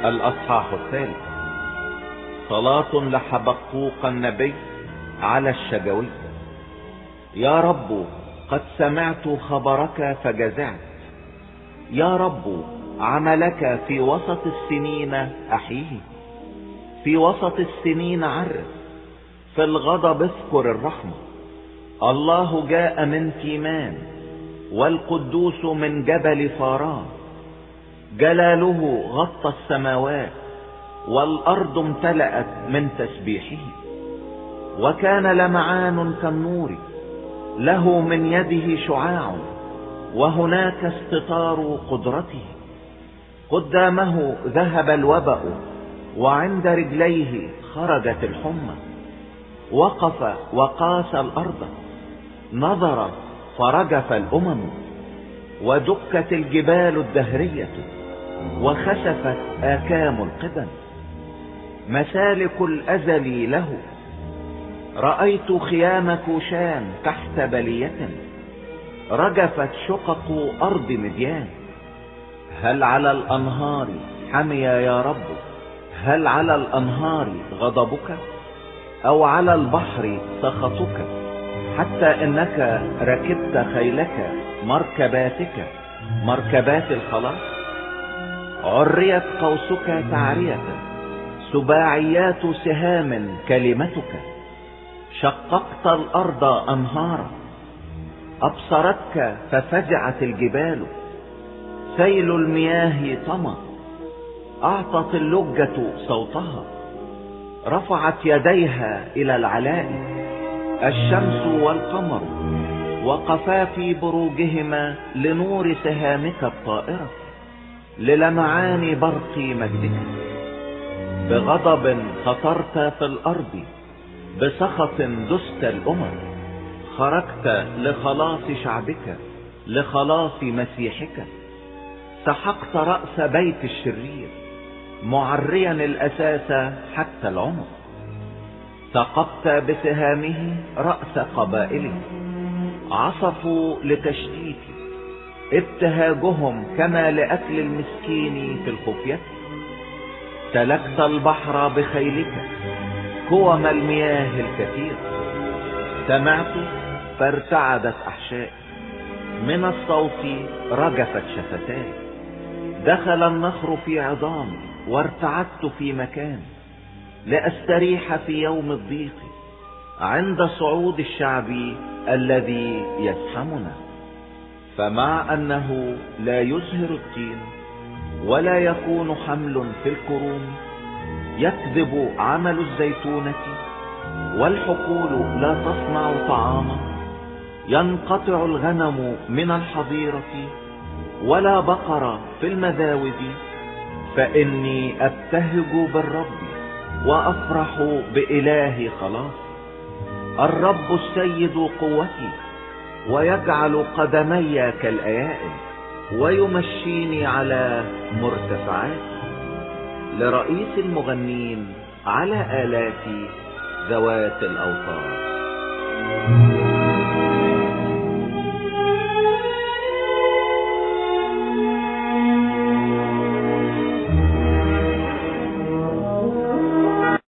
الأصحاح الثالث. صلاة لحبقوق النبي على الشجوي. يا رب قد سمعت خبرك فجزعت، يا رب عملك في وسط السنين أحيه، في وسط السنين عرف، في الغضب اذكر الرحمة. الله جاء من تيمان، والقدوس من جبل فاران. جلاله غطى السماوات، والأرض امتلأت من تسبيحه. وكان لمعان كالنور، له من يده شعاع، وهناك استطار قدرته. قدامه ذهب الوبأ، وعند رجليه خرجت الحمى. وقف وقاس الأرض، نظر فرجف الأمم. ودكت الجبال الدهرية، وخسفت آكام القدم. مسالك الأزل له، رأيت خيام كوشان تحت بلية. رجفت شقق أرض مديان. هل على الأنهار حمي يا رب؟ هل على الأنهار غضبك؟ أو على البحر سخطك؟ حتى إنك ركبت خيلك مركباتك، مركبات الخلاص. عريت قوسك تعرية، سباعيات سهام كلمتك. شققت الأرض أنهارا، أبصرتك ففجعت الجبال. سيل المياه طمى، أعطت اللجة صوتها. رفعت يديها إلى العلاء، الشمس والقمر وقفا في بروجهما لنور سهامك الطائرة، للمعان برق مجدك. بغضب خطرت في الأرض، بسخط دست الأمم. خرجت لخلاص شعبك، لخلاص مسيحك. سحقت رأس بيت الشرير، معريا الأساس حتى العمق. ثقبت بسهامه رأس قبائله، عصفوا لتشتيت. ابتهاجهم كما لأكل المسكين في الخفية. سلكت البحر بخيلك، كوم المياه الكثير. سمعت فارتعدت أحشائي، من الصوت رجفت شفتاي. دخل النخر في عظامي، وارتعدت في مكان، لأستريح في يوم الضيق، عند صعود الشعب الذي يزحمنا. فمع أنه لا يزهر التين، ولا يكون حمل في الكروم، يكذب عمل الزيتونة، والحقول لا تصنع طعاما. ينقطع الغنم من الحظيرة، ولا بقر في المذاود. فإني أبتهج بالرب، وأفرح بإله خلاص. الرب السيد قوتي، ويجعل قدمي كالأيائل، ويمشيني على مرتفعات. لرئيس المغنين على آلات ذوات الأوتار.